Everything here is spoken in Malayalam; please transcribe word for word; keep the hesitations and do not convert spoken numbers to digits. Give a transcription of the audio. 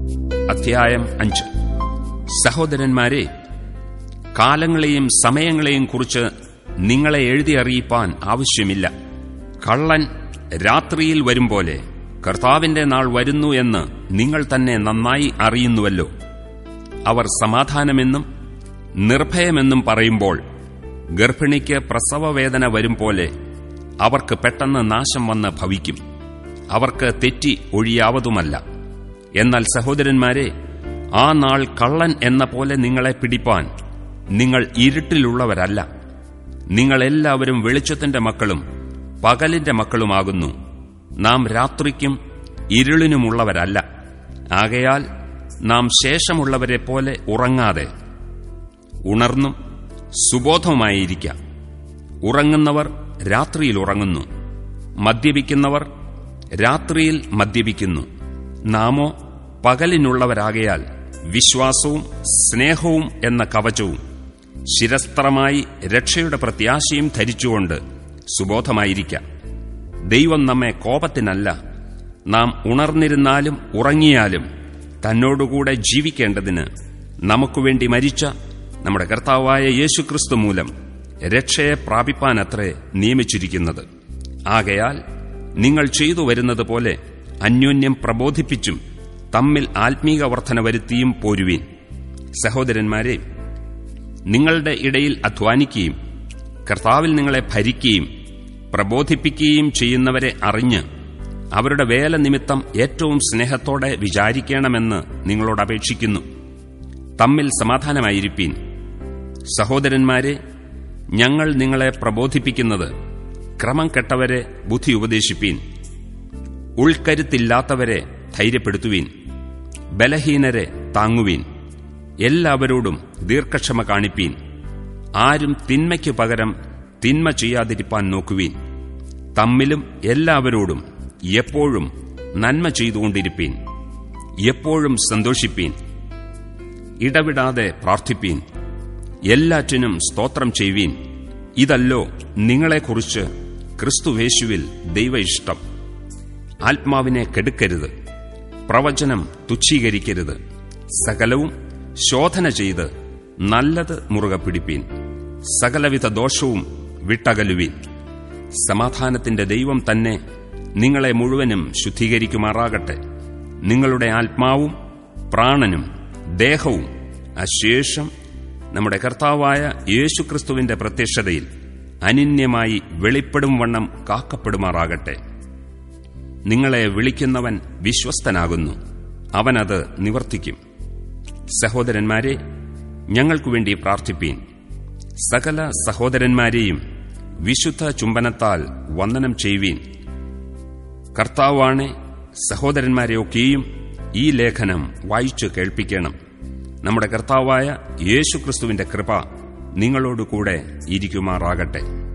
അധ്യായം അഞ്ച്. സഹോദരന്മാരെ, കാലങ്ങളെയും സമയങ്ങളെയും കുറിച്ച് നിങ്ങളെ എഴുതി അറിയിപ്പാൻ ആവശ്യമില്ല. കള്ളൻ രാത്രിയിൽ വരുംപോലെ കർത്താവിന്റെ നാൾ വരുന്നു എന്ന് നിങ്ങൾ തന്നെ നന്നായി അറിയുന്നുവല്ലോ. അവർ സമാധാനമെന്നും നിർഭയമെന്നും പറയുമ്പോൾ ഗർഭിണിക്ക് പ്രസവവേദന വരുംപോലെ അവർക്ക് പെട്ടെന്ന് നാശം വന്ന് ഭവിക്കും. അവർക്ക് തെറ്റി ഒഴിയാവതുമല്ല. എന്നാൽ സഹോദരന്മാരെ, ആ നാൾ കള്ളൻ എന്ന പോലെ നിങ്ങളെ പിടിപ്പാൻ നിങ്ങൾ ഇരുട്ടിലുള്ളവരല്ല. നിങ്ങളെല്ലാവരും വെളിച്ചത്തിന്റെ മക്കളും പകലിന്റെ മക്കളുമാകുന്നു. നാം രാത്രിക്കും ഇരുളിനുമുള്ളവരല്ല. ആകയാൽ നാം ശേഷമുള്ളവരെ പോലെ ഉറങ്ങാതെ ഉണർന്നും സുബോധവുമായിരിക്കാം. ഉറങ്ങുന്നവർ രാത്രിയിൽ ഉറങ്ങുന്നു, മദ്യപിക്കുന്നവർ രാത്രിയിൽ മദ്യപിക്കുന്നു. നാമോ പകലിനുള്ളവരാകയാൽ വിശ്വാസവും സ്നേഹവും എന്ന കവചവും ശിരസ്ത്രമായി രക്ഷയുടെ പ്രത്യാശയും ധരിച്ചുകൊണ്ട് സുബോധമായിരിക്കാം. ദൈവം നമ്മെ കോപത്തിനല്ല, നാം ഉണർന്നിരുന്നാലും ഉറങ്ങിയാലും തന്നോടുകൂടെ ജീവിക്കേണ്ടതിന് നമുക്കുവേണ്ടി മരിച്ച നമ്മുടെ കർത്താവായ യേശുക്രിസ്തു മൂലം രക്ഷയെ പ്രാപിപ്പാനത്രേ നിയമിച്ചിരിക്കുന്നത്. ആകയാൽ നിങ്ങൾ ചെയ്തു വരുന്നത് പോലെ അന്യോന്യം പ്രബോധിപ്പിച്ചും തമ്മിൽ ആത്മീക വർധന വരുത്തിയും പോരുവീൻ. സഹോദരന്മാരെ, നിങ്ങളുടെ ഇടയിൽ അധ്വാനിക്കുകയും കർത്താവിൽ നിങ്ങളെ ഭരിക്കുകയും പ്രബോധിപ്പിക്കുകയും ചെയ്യുന്നവരെ അറിഞ്ഞ് അവരുടെ വേല നിമിത്തം ഏറ്റവും സ്നേഹത്തോടെ വിചാരിക്കണമെന്ന് നിങ്ങളോട് അപേക്ഷിക്കുന്നു. തമ്മിൽ സമാധാനമായിരിപ്പീൻ. സഹോദരന്മാരെ, ഞങ്ങൾ നിങ്ങളെ പ്രബോധിപ്പിക്കുന്നത് ക്രമം കെട്ടവരെ ബുദ്ധി ഉപദേശിപ്പീൻ, ഉൾക്കരുത്തില്ലാത്തവരെ ധൈര്യപ്പെടുത്തുവീൻ, ബലഹീനരെ താങ്ങുവീൻ, എല്ലാവരോടും ദീർഘക്ഷമ കാണിപ്പീൻ. ആരും തിന്മയ്ക്കു പകരം തിന്മ ചെയ്യാതിരിപ്പാൻ നോക്കുവീൻ. തമ്മിലും എല്ലാവരോടും എപ്പോഴും നന്മ ചെയ്തുകൊണ്ടിരിപ്പീൻ. എപ്പോഴും സന്തോഷിപ്പീൻ. ഇടവിടാതെ പ്രാർത്ഥിപ്പീൻ. എല്ലാറ്റിനും സ്തോത്രം ചെയ്യുവീൻ. ഇതല്ലോ നിങ്ങളെക്കുറിച്ച് ക്രിസ്തുവേശുവിൽ ദൈവ ഇഷ്ടം. ആത്മാവിനെ കെടുക്കരുത്, പ്രവചനം തുച്ഛീകരിക്കരുത്. സകലവും ശോധന ചെയ്ത് നല്ലത് മുറുകെ പിടിപ്പീൻ. സകലവിധ ദോഷവും വിട്ടകലുവീൻ. സമാധാനത്തിന്റെ ദൈവം തന്നെ നിങ്ങളെ മുഴുവനും ശുദ്ധീകരിക്കുമാറാകട്ടെ. നിങ്ങളുടെ ആത്മാവും പ്രാണനും ദേഹവും അശേഷം നമ്മുടെ കർത്താവായ യേശുക്രിസ്തുവിന്റെ പ്രത്യക്ഷതയിൽ അനിന്യമായി വെളിപ്പെടും വണ്ണം കാക്കപ്പെടുമാറാകട്ടെ. നിങ്ങളെ വിളിക്കുന്നവൻ വിശ്വസ്തനാകുന്നു, അവനത് നിവർത്തിക്കും. സഹോദരന്മാരെ, ഞങ്ങൾക്കുവേണ്ടി പ്രാർത്ഥിപ്പീൻ. സകല സഹോദരന്മാരെയും വിശുദ്ധ ചുംബനത്താൽ വന്ദനം ചെയ്യുവീൻ. കർത്താവാണെ സഹോദരന്മാരെയൊക്കെയും ഈ ലേഖനം വായിച്ചു കേൾപ്പിക്കണം. നമ്മുടെ കർത്താവായ യേശുക്രിസ്തുവിന്റെ കൃപ നിങ്ങളോടുകൂടെ ഇരിക്കുമാറാകട്ടെ.